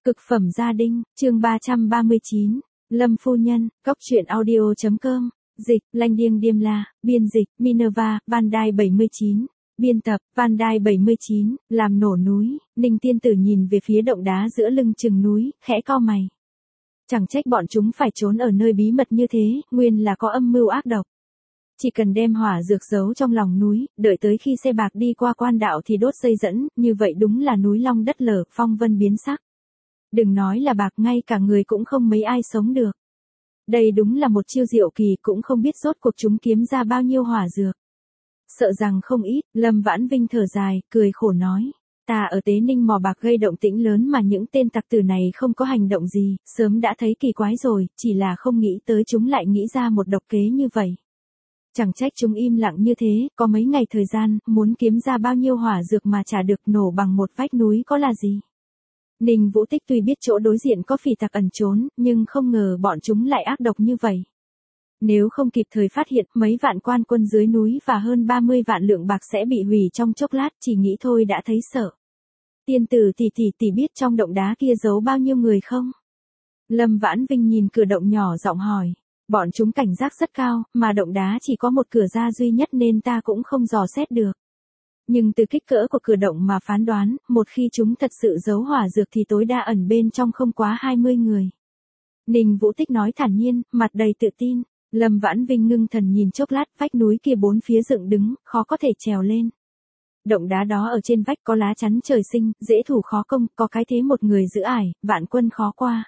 Cực phẩm gia đình, chương 339, Lâm Phu Nhân, Góc Chuyện Audio.com, dịch, Lanh Điêng Điềm La, biên dịch, Minerva, Vandai 79, biên tập, Vandai 79, làm nổ núi, Ninh Tiên Tử nhìn về phía động đá giữa lưng chừng núi, khẽ cau mày. Chẳng trách bọn chúng phải trốn ở nơi bí mật như thế, nguyên là có âm mưu ác độc. Chỉ cần đem hỏa dược giấu trong lòng núi, đợi tới khi xe bạc đi qua quan đạo thì đốt dây dẫn, như vậy đúng là núi long đất lở, phong vân biến sắc. Đừng nói là bạc, ngay cả người cũng không mấy ai sống được. Đây đúng là một chiêu diệu kỳ, cũng không biết rốt cuộc chúng kiếm ra bao nhiêu hỏa dược. Sợ rằng không ít, Lâm Vãn Vinh thở dài, cười khổ nói. Ta ở Tế Ninh mò bạc gây động tĩnh lớn mà những tên tặc tử này không có hành động gì, sớm đã thấy kỳ quái rồi, chỉ là không nghĩ tới chúng lại nghĩ ra một độc kế như vậy. Chẳng trách chúng im lặng như thế, có mấy ngày thời gian, muốn kiếm ra bao nhiêu hỏa dược mà chả được nổ bằng một vách núi có là gì. Ninh Vũ Tích tuy biết chỗ đối diện có phỉ tặc ẩn trốn, nhưng không ngờ bọn chúng lại ác độc như vậy. Nếu không kịp thời phát hiện, mấy vạn quan quân dưới núi và hơn 30 vạn lượng bạc sẽ bị hủy trong chốc lát, chỉ nghĩ thôi đã thấy sợ. Tiên tử tỷ biết trong động đá kia giấu bao nhiêu người không? Lâm Vãn Vinh nhìn cửa động nhỏ giọng hỏi. Bọn chúng cảnh giác rất cao, mà động đá chỉ có một cửa ra duy nhất nên ta cũng không dò xét được. Nhưng từ kích cỡ của cửa động mà phán đoán, một khi chúng thật sự giấu hỏa dược thì tối đa ẩn bên trong không quá 20 người. Ninh Vũ Tích nói thản nhiên, mặt đầy tự tin. Lâm Vãn Vinh ngưng thần nhìn chốc lát, vách núi kia bốn phía dựng đứng, khó có thể trèo lên. Động đá đó ở trên vách có lá chắn trời sinh, dễ thủ khó công, có cái thế một người giữ ải, vạn quân khó qua.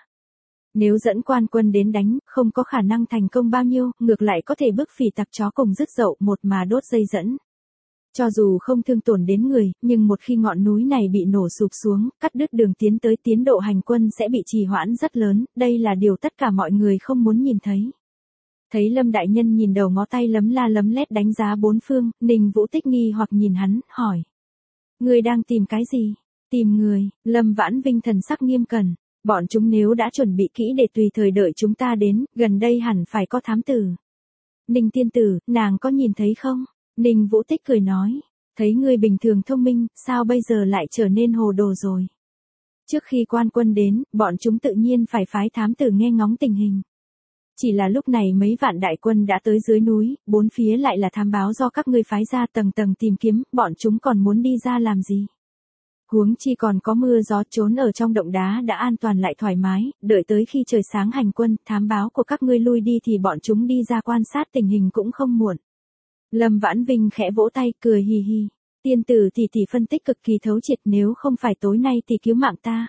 Nếu dẫn quan quân đến đánh, không có khả năng thành công bao nhiêu, ngược lại có thể bức phỉ tặc chó cùng dứt dậu một mà đốt dây dẫn. Cho dù không thương tổn đến người, nhưng một khi ngọn núi này bị nổ sụp xuống, cắt đứt đường tiến tới, tiến độ hành quân sẽ bị trì hoãn rất lớn, đây là điều tất cả mọi người không muốn nhìn thấy. Thấy Lâm đại nhân nhìn đầu ngó tay lấm la lấm lét đánh giá bốn phương, Ninh Vũ Tích nghi hoặc nhìn hắn, hỏi. Người đang tìm cái gì? Tìm người. Lâm Vãn Vinh thần sắc nghiêm cẩn. Bọn chúng nếu đã chuẩn bị kỹ để tùy thời đợi chúng ta đến, gần đây hẳn phải có thám tử. Ninh tiên tử, nàng có nhìn thấy không? Ninh Vũ Tích cười nói. Thấy ngươi bình thường thông minh, sao bây giờ lại trở nên hồ đồ rồi? Trước khi quan quân đến, bọn chúng tự nhiên phải phái thám tử nghe ngóng tình hình. Chỉ là lúc này mấy vạn đại quân đã tới dưới núi, bốn phía lại là thám báo do các ngươi phái ra tầng tầng tìm kiếm, bọn chúng còn muốn đi ra làm gì? Huống chi còn có mưa gió, trốn ở trong động đá đã an toàn lại thoải mái, đợi tới khi trời sáng hành quân, thám báo của các ngươi lui đi thì bọn chúng đi ra quan sát tình hình cũng không muộn. Lâm Vãn Vinh khẽ vỗ tay, cười hì hì. Tiên tử tỷ phân tích cực kỳ thấu triệt, nếu không phải tối nay thì cứu mạng ta.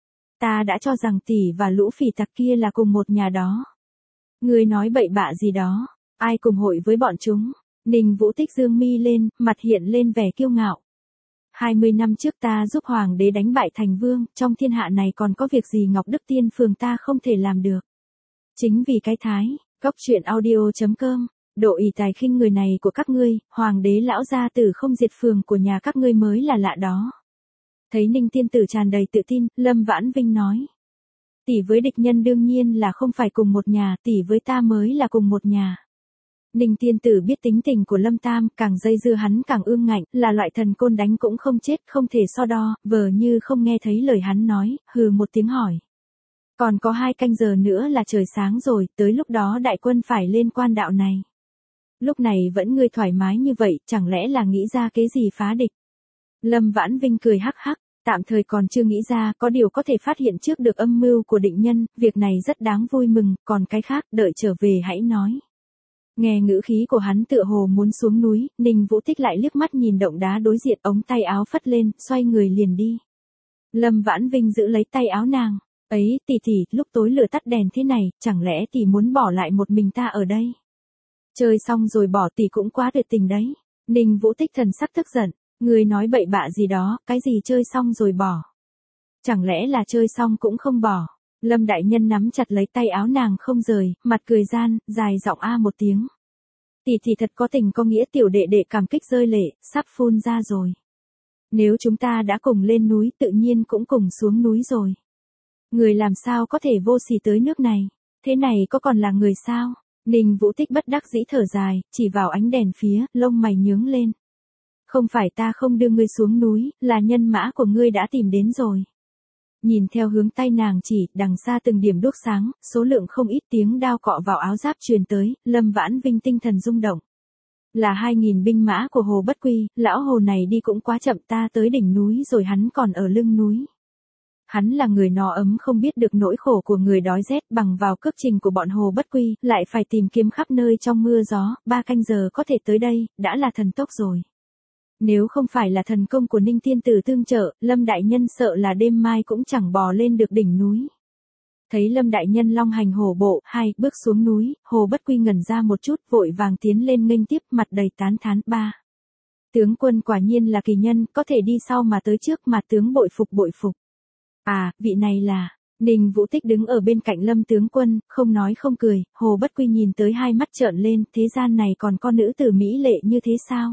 Ta đã cho rằng tỷ và lũ phỉ tặc kia là cùng một nhà đó. Ngươi nói bậy bạ gì đó, ai cùng hội với bọn chúng? Ninh Vũ Tích dương mi lên, mặt hiện lên vẻ kiêu ngạo. 20 năm trước ta giúp hoàng đế đánh bại thành vương, trong thiên hạ này còn có việc gì Ngọc Đức Tiên Phường ta không thể làm được. Chính vì cái thái, Góc Chuyện Audio.com, độ ỷ tài khinh người này của các ngươi, hoàng đế lão gia tử không diệt phường của nhà các ngươi mới là lạ đó. Thấy Ninh tiên tử tràn đầy tự tin, Lâm Vãn Vinh nói. Tỷ với địch nhân đương nhiên là không phải cùng một nhà, tỷ với ta mới là cùng một nhà. Ninh tiên tử biết tính tình của Lâm Tam, càng dây dưa hắn càng ương ngạnh, là loại thần côn đánh cũng không chết, không thể so đo, vờ như không nghe thấy lời hắn nói, hừ một tiếng hỏi. Còn có 2 canh giờ nữa là trời sáng rồi, tới lúc đó đại quân phải lên quan đạo này. Lúc này vẫn ngươi thoải mái như vậy, chẳng lẽ là nghĩ ra cái gì phá địch? Lâm Vãn Vinh cười hắc hắc. Tạm thời còn chưa nghĩ ra, có điều có thể phát hiện trước được âm mưu của định nhân, việc này rất đáng vui mừng, còn cái khác, đợi trở về hãy nói. Nghe ngữ khí của hắn tựa hồ muốn xuống núi, Ninh Vũ Tích lại liếc mắt nhìn động đá đối diện, ống tay áo phất lên, xoay người liền đi. Lâm Vãn Vinh giữ lấy tay áo nàng. Ấy, tỷ, lúc tối lửa tắt đèn thế này, chẳng lẽ tỷ muốn bỏ lại một mình ta ở đây? Chơi xong rồi bỏ tỷ cũng quá tuyệt tình đấy. Ninh Vũ Tích thần sắc tức giận. Người nói bậy bạ gì đó, cái gì chơi xong rồi bỏ? Chẳng lẽ là chơi xong cũng không bỏ? Lâm đại nhân nắm chặt lấy tay áo nàng không rời, mặt cười gian, dài giọng a một tiếng. Tỷ thật có tình có nghĩa, tiểu đệ đệ cảm kích rơi lệ, sắp phun ra rồi. Nếu chúng ta đã cùng lên núi, tự nhiên cũng cùng xuống núi rồi. Người làm sao có thể vô sỉ tới nước này? Thế này có còn là người sao? Ninh Vũ Tích bất đắc dĩ thở dài, chỉ vào ánh đèn phía, lông mày nhướng lên. Không phải ta không đưa ngươi xuống núi, là nhân mã của ngươi đã tìm đến rồi. Nhìn theo hướng tay nàng chỉ, đằng xa từng điểm đuốc sáng, số lượng không ít tiếng đao cọ vào áo giáp truyền tới, Lâm Vãn Vinh tinh thần rung động. Là 2.000 binh mã của Hồ Bất Quy, lão Hồ này đi cũng quá chậm, ta tới đỉnh núi rồi hắn còn ở lưng núi. Hắn là người no ấm không biết được nỗi khổ của người đói rét, bằng vào cước trình của bọn Hồ Bất Quy, lại phải tìm kiếm khắp nơi trong mưa gió, 3 canh giờ có thể tới đây, đã là thần tốc rồi. Nếu không phải là thần công của Ninh Tiên Tử tương trợ, Lâm Đại Nhân sợ là đêm mai cũng chẳng bò lên được đỉnh núi. Thấy Lâm Đại Nhân long hành hổ bộ, 2 bước xuống núi, Hồ Bất Quy ngẩn ra một chút, vội vàng tiến lên nghênh tiếp, mặt đầy tán thán. 3. Tướng quân quả nhiên là kỳ nhân, có thể đi sau mà tới trước, mà tướng bội phục bội phục. À, vị này là... Ninh Vũ Tích đứng ở bên cạnh Lâm tướng quân, không nói không cười, Hồ Bất Quy nhìn tới hai mắt trợn lên, thế gian này còn có nữ tử mỹ lệ như thế sao?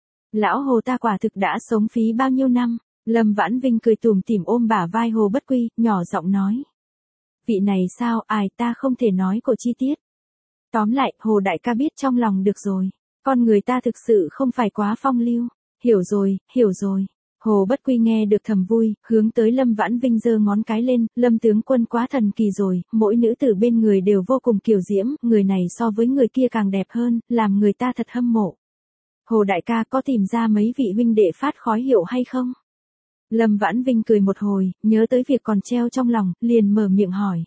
Lão Hồ ta quả thực đã sống phí bao nhiêu năm. Lâm Vãn Vinh cười tủm tỉm ôm bả vai Hồ Bất Quy, nhỏ giọng nói. Vị này sao, ai ta không thể nói cổ chi tiết. Tóm lại, Hồ đại ca biết trong lòng được rồi. Con người ta thực sự không phải quá phong lưu. Hiểu rồi, hiểu rồi. Hồ Bất Quy nghe được thầm vui, hướng tới Lâm Vãn Vinh giơ ngón cái lên, Lâm tướng quân quá thần kỳ rồi, mỗi nữ tử bên người đều vô cùng kiều diễm, người này so với người kia càng đẹp hơn, làm người ta thật hâm mộ. Hồ đại ca có tìm ra mấy vị huynh đệ phát khói hiệu hay không? Lâm Vãn Vinh cười một hồi, nhớ tới việc còn treo trong lòng, liền mở miệng hỏi.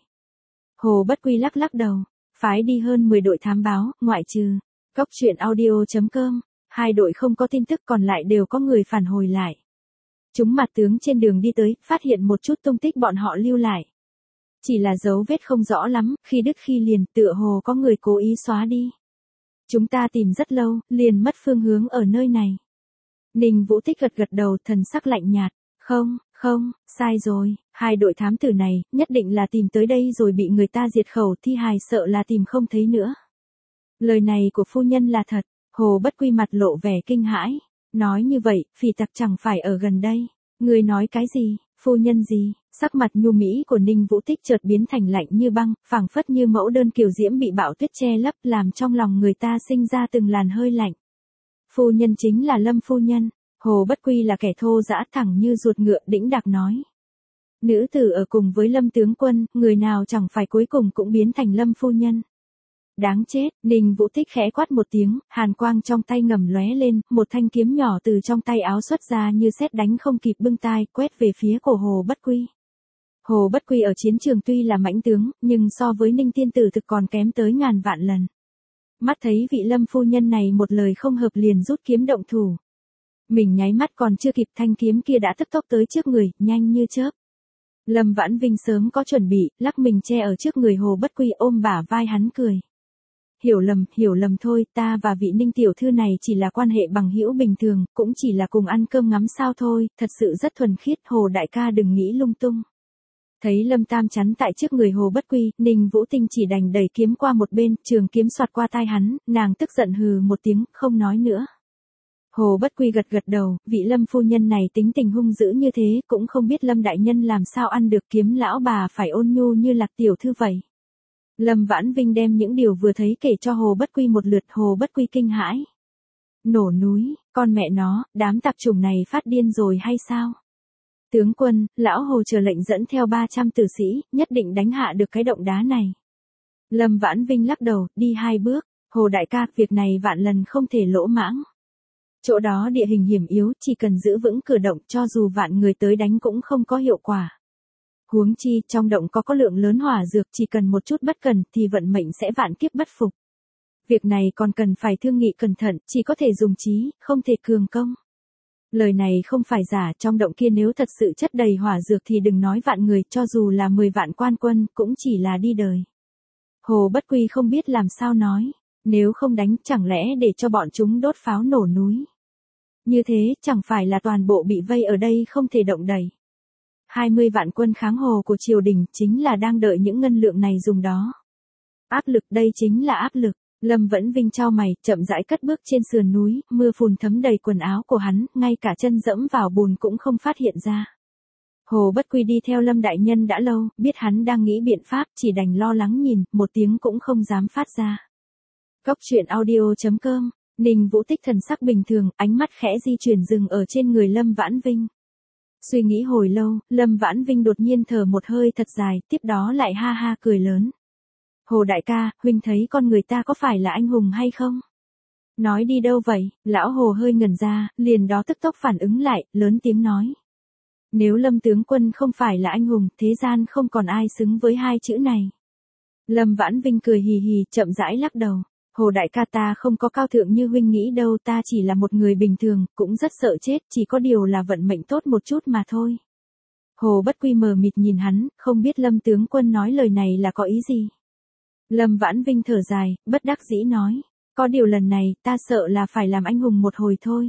Hồ Bất Quy lắc lắc đầu, phái đi hơn 10 đội thám báo, ngoại trừ Cốc Truyện Audio.com, 2 đội không có tin tức còn lại đều có người phản hồi lại. Chúng mặt tướng trên đường đi tới, phát hiện một chút tung tích bọn họ lưu lại. Chỉ là dấu vết không rõ lắm, khi đứt khi liền, tựa hồ có người cố ý xóa đi. Chúng ta tìm rất lâu, liền mất phương hướng ở nơi này. Ninh Vũ Tích gật gật đầu, thần sắc lạnh nhạt. Không, sai rồi, 2 đội thám tử này, nhất định là tìm tới đây rồi bị người ta diệt khẩu, thi hài sợ là tìm không thấy nữa. Lời này của phu nhân là thật, Hồ Bất Quy mặt lộ vẻ kinh hãi. Nói như vậy, phỉ tặc chẳng phải ở gần đây. Người nói cái gì, phu nhân gì? Sắc mặt nhu mỹ của Ninh Vũ Tích chợt biến thành lạnh như băng, phảng phất như mẫu đơn kiều diễm bị bão tuyết che lấp, làm trong lòng người ta sinh ra từng làn hơi lạnh. Phu nhân chính là Lâm phu nhân. Hồ Bất Quy là kẻ thô dã thẳng như ruột ngựa, đĩnh đạc nói. Nữ tử ở cùng với Lâm tướng quân, người nào chẳng phải cuối cùng cũng biến thành Lâm phu nhân. Đáng chết, Ninh Vũ Tích khẽ quát một tiếng, hàn quang trong tay ngầm lóe lên, một thanh kiếm nhỏ từ trong tay áo xuất ra như sét đánh không kịp bưng tai, quét về phía cổ Hồ Bất Quy. Hồ Bất Quy ở chiến trường tuy là mãnh tướng, nhưng so với Ninh Tiên Tử thực còn kém tới ngàn vạn lần. Mắt thấy vị Lâm phu nhân này một lời không hợp liền rút kiếm động thủ. Mình nháy mắt còn chưa kịp, thanh kiếm kia đã tức tốc tới trước người, nhanh như chớp. Lâm Vãn Vinh sớm có chuẩn bị, lắc mình che ở trước người Hồ Bất Quy, ôm bả vai hắn cười. Hiểu lầm thôi, ta và vị Ninh tiểu thư này chỉ là quan hệ bằng hữu bình thường, cũng chỉ là cùng ăn cơm ngắm sao thôi, thật sự rất thuần khiết, Hồ đại ca đừng nghĩ lung tung. Thấy Lâm Tam chắn tại trước người Hồ Bất Quy, Ninh Vũ Tinh chỉ đành đẩy kiếm qua một bên, trường kiếm xoạt qua tai hắn, nàng tức giận hừ một tiếng, không nói nữa. Hồ Bất Quy gật gật đầu, vị Lâm phu nhân này tính tình hung dữ như thế, cũng không biết Lâm đại nhân làm sao ăn được, kiếm lão bà phải ôn nhu như Lạc tiểu thư vậy. Lâm Vãn Vinh đem những điều vừa thấy kể cho Hồ Bất Quy một lượt, Hồ Bất Quy kinh hãi. Nổ núi, con mẹ nó, đám tạp chủng này phát điên rồi hay sao? Tướng quân, lão Hồ chờ lệnh dẫn theo 300 tử sĩ, nhất định đánh hạ được cái động đá này. Lâm Vãn Vinh lắc đầu, đi 2 bước, Hồ đại ca, việc này vạn lần không thể lỗ mãng. Chỗ đó địa hình hiểm yếu, chỉ cần giữ vững cửa động, cho dù vạn người tới đánh cũng không có hiệu quả. Huống chi, trong động có lượng lớn hỏa dược, chỉ cần một chút bất cẩn thì vận mệnh sẽ vạn kiếp bất phục. Việc này còn cần phải thương nghị cẩn thận, chỉ có thể dùng trí, không thể cường công. Lời này không phải giả, trong động kia nếu thật sự chất đầy hỏa dược thì đừng nói vạn người, cho dù là 10 vạn quan quân, cũng chỉ là đi đời. Hồ Bất Quy không biết làm sao nói, nếu không đánh chẳng lẽ để cho bọn chúng đốt pháo nổ núi. Như thế, chẳng phải là toàn bộ bị vây ở đây không thể động đậy. 20 vạn quân kháng Hồ của triều đình chính là đang đợi những ngân lượng này dùng đó. Áp lực, đây chính là áp lực. Lâm Vãn Vinh chau mày, chậm rãi cất bước trên sườn núi, mưa phùn thấm đầy quần áo của hắn, ngay cả chân dẫm vào bùn cũng không phát hiện ra. Hồ Bất Quy đi theo Lâm đại nhân đã lâu, biết hắn đang nghĩ biện pháp, chỉ đành lo lắng nhìn, một tiếng cũng không dám phát ra. Cốc Truyện Audio.com, Ninh Vũ Tích thần sắc bình thường, ánh mắt khẽ di chuyển dừng ở trên người Lâm Vãn Vinh. Suy nghĩ hồi lâu, Lâm Vãn Vinh đột nhiên thở một hơi thật dài, tiếp đó lại ha ha cười lớn. Hồ đại ca, huynh thấy con người ta có phải là anh hùng hay không? Nói đi đâu vậy? Lão Hồ hơi ngẩn ra, liền đó tức tốc phản ứng lại, lớn tiếng nói. Nếu Lâm tướng quân không phải là anh hùng, thế gian không còn ai xứng với hai chữ này. Lâm Vãn Vinh cười hì hì, chậm rãi lắc đầu. Hồ đại ca, ta không có cao thượng như huynh nghĩ đâu, ta chỉ là một người bình thường, cũng rất sợ chết, chỉ có điều là vận mệnh tốt một chút mà thôi. Hồ Bất Quy mờ mịt nhìn hắn, không biết Lâm tướng quân nói lời này là có ý gì. Lâm Vãn Vinh thở dài, bất đắc dĩ nói. Có điều lần này, ta sợ là phải làm anh hùng một hồi thôi.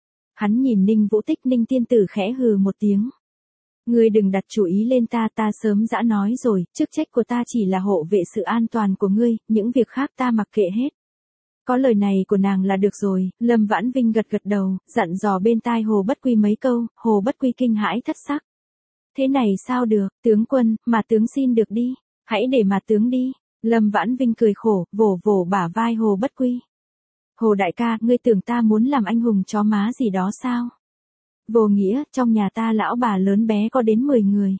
Hắn nhìn Ninh Vũ Tích, Ninh tiên tử khẽ hừ một tiếng. Ngươi đừng đặt chủ ý lên ta, ta sớm đã nói rồi, chức trách của ta chỉ là hộ vệ sự an toàn của ngươi, những việc khác ta mặc kệ hết. Có lời này của nàng là được rồi, Lâm Vãn Vinh gật gật đầu, dặn dò bên tai Hồ Bất Quy mấy câu, Hồ Bất Quy kinh hãi thất sắc. Thế này sao được, tướng quân, mà tướng xin được đi, hãy để mà tướng đi. Lâm Vãn Vinh cười khổ, vỗ vỗ bả vai Hồ Bất Quy. Hồ đại ca, ngươi tưởng ta muốn làm anh hùng chó má gì đó sao? Vô nghĩa, trong nhà ta lão bà lớn bé có đến 10 người.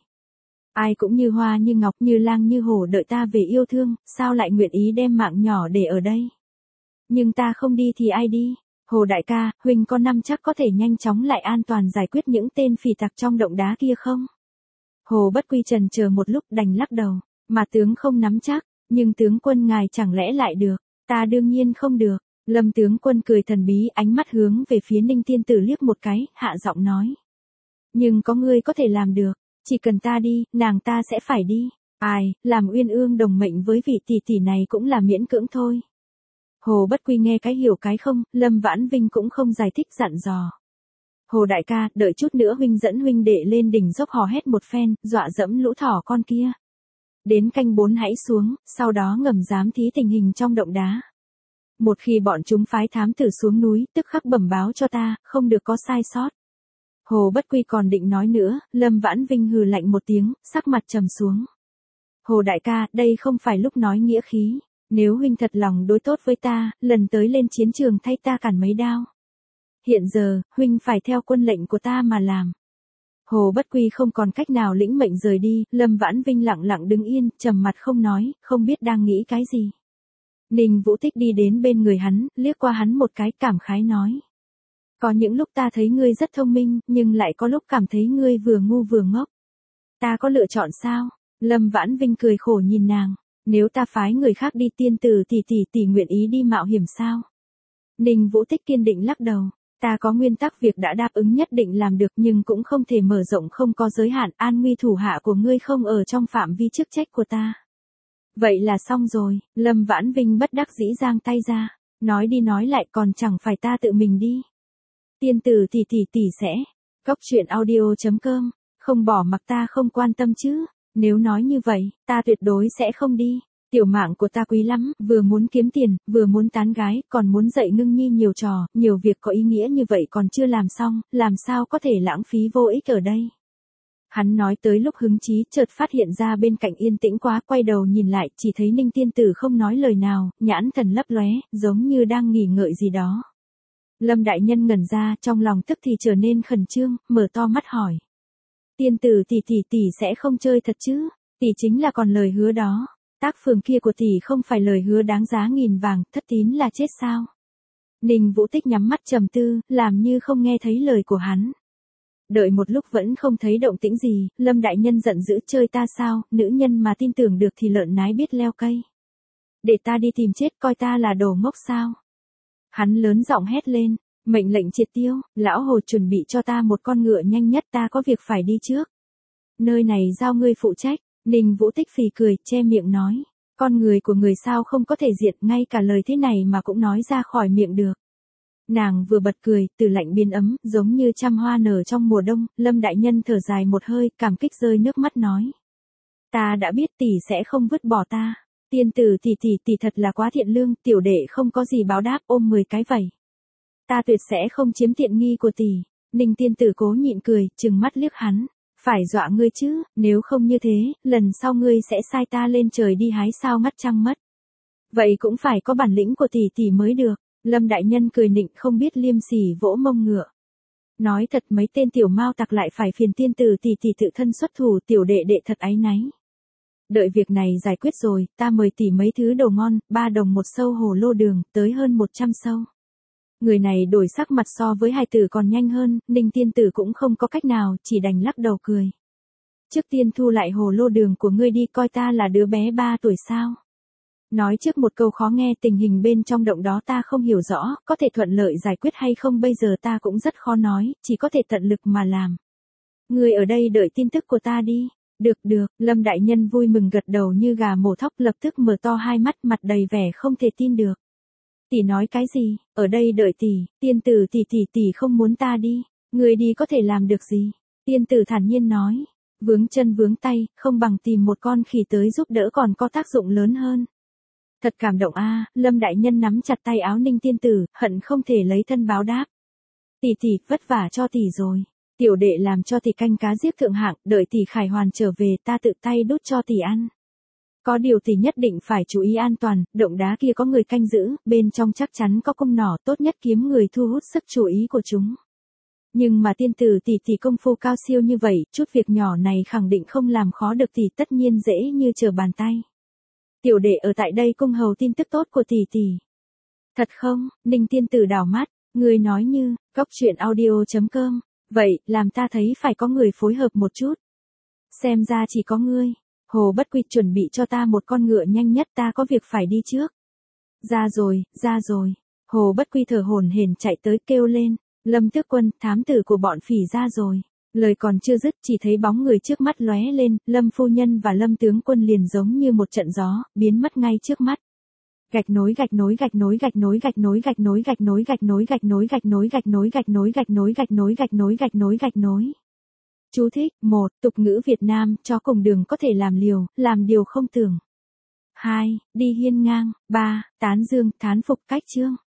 Ai cũng như hoa như ngọc như lang như hổ đợi ta về yêu thương, sao lại nguyện ý đem mạng nhỏ để ở đây? Nhưng ta không đi thì ai đi? Hồ đại ca, huynh có năm chắc có thể nhanh chóng lại an toàn giải quyết những tên phỉ tặc trong động đá kia không? Hồ Bất Quy chần chờ một lúc đành lắc đầu, mà tướng không nắm chắc, nhưng tướng quân ngài chẳng lẽ lại được, ta đương nhiên không được. Lâm tướng quân cười thần bí, ánh mắt hướng về phía Ninh tiên tử liếc một cái, hạ giọng nói. Nhưng có ngươi có thể làm được, chỉ cần ta đi, nàng ta sẽ phải đi. Ai, làm uyên ương đồng mệnh với vị tỷ tỷ này cũng là miễn cưỡng thôi. Hồ Bất Quy nghe cái hiểu cái không, Lâm Vãn Vinh cũng không giải thích dặn dò. Hồ đại ca, đợi chút nữa huynh dẫn huynh đệ lên đỉnh dốc hò hét một phen, dọa dẫm lũ thỏ con kia. Đến canh 4 hãy xuống, sau đó ngầm giám thí tình hình trong động đá. Một khi bọn chúng phái thám tử xuống núi, tức khắc bẩm báo cho ta, không được có sai sót. Hồ Bất Quy còn định nói nữa, Lâm Vãn Vinh hừ lạnh một tiếng, sắc mặt trầm xuống. Hồ đại ca, đây không phải lúc nói nghĩa khí. Nếu huynh thật lòng đối tốt với ta, lần tới lên chiến trường thay ta cản mấy đao. Hiện giờ, huynh phải theo quân lệnh của ta mà làm. Hồ Bất Quy không còn cách nào lĩnh mệnh rời đi, Lâm Vãn Vinh lặng lặng đứng yên, trầm mặt không nói, không biết đang nghĩ cái gì. Ninh Vũ Tích đi đến bên người hắn, liếc qua hắn một cái, cảm khái nói. Có những lúc ta thấy ngươi rất thông minh, nhưng lại có lúc cảm thấy ngươi vừa ngu vừa ngốc. Ta có lựa chọn sao? Lâm Vãn Vinh cười khổ nhìn nàng. Nếu ta phái người khác đi, tiên tử tỷ nguyện ý đi mạo hiểm sao? Ninh Vũ Tích kiên định lắc đầu. Ta có nguyên tắc, việc đã đáp ứng nhất định làm được, nhưng cũng không thể mở rộng không có giới hạn, an nguy thủ hạ của ngươi không ở trong phạm vi chức trách của ta. Vậy là xong rồi, Lâm Vãn Vinh bất đắc dĩ giang tay ra, nói đi nói lại còn chẳng phải ta tự mình đi. Tiên tử tỷ sẽ, Cốc truyện audio.com, không bỏ mặc ta không quan tâm chứ, nếu nói như vậy, ta tuyệt đối sẽ không đi. Tiểu mạng của ta quý lắm, vừa muốn kiếm tiền, vừa muốn tán gái, còn muốn dạy Ngưng Nhi nhiều trò, nhiều việc có ý nghĩa như vậy còn chưa làm xong, làm sao có thể lãng phí vô ích ở đây. Hắn nói tới lúc hứng chí, chợt phát hiện ra bên cạnh yên tĩnh quá, quay đầu nhìn lại, chỉ thấy Ninh tiên tử không nói lời nào, nhãn thần lấp lóe, giống như đang nghỉ ngợi gì đó. Lâm đại nhân ngẩn ra, trong lòng tức thì trở nên khẩn trương, mở to mắt hỏi. Tiên tử tỷ sẽ không chơi thật chứ, tỷ chính là còn lời hứa đó. Tác phường kia của tỷ không phải lời hứa đáng giá nghìn vàng, thất tín là chết sao? Ninh Vũ Tích nhắm mắt trầm tư, làm như không nghe thấy lời của hắn. Đợi một lúc vẫn không thấy động tĩnh gì, Lâm đại nhân giận dữ, chơi ta sao, nữ nhân mà tin tưởng được thì lợn nái biết leo cây. Để ta đi tìm chết, coi ta là đồ ngốc sao? Hắn lớn giọng hét lên, mệnh lệnh triệt tiêu, lão Hồ chuẩn bị cho ta một con ngựa nhanh nhất, ta có việc phải đi trước. Nơi này giao ngươi phụ trách. Ninh Vũ Tích phì cười, che miệng nói. Con người của người sao không có thể diệt, ngay cả lời thế này mà cũng nói ra khỏi miệng được. Nàng vừa bật cười, từ lạnh biến ấm, giống như trăm hoa nở trong mùa đông, Lâm đại nhân thở dài một hơi, cảm kích rơi nước mắt nói. Ta đã biết tỷ sẽ không vứt bỏ ta. Tiên tử tỷ thật là quá thiện lương, tiểu đệ không có gì báo đáp, ôm 10 cái vẩy. Ta tuyệt sẽ không chiếm tiện nghi của tỷ. Ninh tiên tử cố nhịn cười, trừng mắt liếc hắn. Phải dọa ngươi chứ, nếu không như thế, lần sau ngươi sẽ sai ta lên trời đi hái sao ngắt trăng mất. Vậy cũng phải có bản lĩnh của tỷ mới được. Lâm đại nhân cười nịnh, không biết liêm sỉ vỗ mông ngựa. Nói thật mấy tên tiểu mao tặc lại phải phiền tiên tử tỷ tỷ tự thân xuất thủ, tiểu đệ đệ thật áy náy. Đợi việc này giải quyết rồi, ta mời tỷ mấy thứ đồ ngon, 3 đồng một sâu hồ lô đường, tới hơn 100 sâu. Người này đổi sắc mặt so với hai tử còn nhanh hơn, Ninh tiên tử cũng không có cách nào, chỉ đành lắc đầu cười. Trước tiên thu lại hồ lô đường của ngươi đi, coi ta là đứa bé 3 tuổi sao. Nói trước một câu khó nghe, tình hình bên trong động đó ta không hiểu rõ, có thể thuận lợi giải quyết hay không bây giờ ta cũng rất khó nói, chỉ có thể tận lực mà làm. Ngươi ở đây đợi tin tức của ta đi. Được được, Lâm đại nhân vui mừng gật đầu như gà mổ thóc, lập tức mở to hai mắt, mặt đầy vẻ không thể tin được. Tỷ nói cái gì, ở đây đợi tỷ, tiên tử tỷ không muốn ta đi, người đi có thể làm được gì? Tiên tử thản nhiên nói, vướng chân vướng tay, không bằng tìm một con khỉ tới giúp đỡ còn có tác dụng lớn hơn. Thật cảm động a. Lâm đại nhân nắm chặt tay áo Ninh tiên tử, hận không thể lấy thân báo đáp. Tỷ vất vả cho tỷ rồi. Tiểu đệ làm cho tỷ canh cá giết thượng hạng, đợi tỷ khải hoàn trở về ta tự tay đút cho tỷ ăn. Có điều tỷ nhất định phải chú ý an toàn, động đá kia có người canh giữ, bên trong chắc chắn có cung nỏ, tốt nhất kiếm người thu hút sức chú ý của chúng. Nhưng mà tiên tử tỷ công phu cao siêu như vậy, chút việc nhỏ này khẳng định không làm khó được tỷ, tất nhiên dễ như trở bàn tay. Tiểu đệ ở tại đây cung hầu tin tức tốt của tỷ. Thật không? Ninh tiên tử đảo mắt, người nói như, goctruyện.audio.com. Vậy, làm ta thấy phải có người phối hợp một chút. Xem ra chỉ có ngươi. Hồ Bất Quy chuẩn bị cho ta một con ngựa nhanh nhất, ta có việc phải đi trước. Ra rồi. Hồ Bất Quy thở hổn hển chạy tới kêu lên, Lâm Tước Quân, thám tử của bọn phỉ ra rồi. Lời còn chưa dứt, chỉ thấy bóng người trước mắt lóe lên, Lâm phu nhân và Lâm tướng quân liền giống như một trận gió, biến mất ngay trước mắt. Gạch nối. Chú thích: 1. Tục ngữ Việt Nam, chó cùng đường có thể làm điều không tưởng. 2. Đi hiên ngang. 3. Tán dương, thán phục cách chương.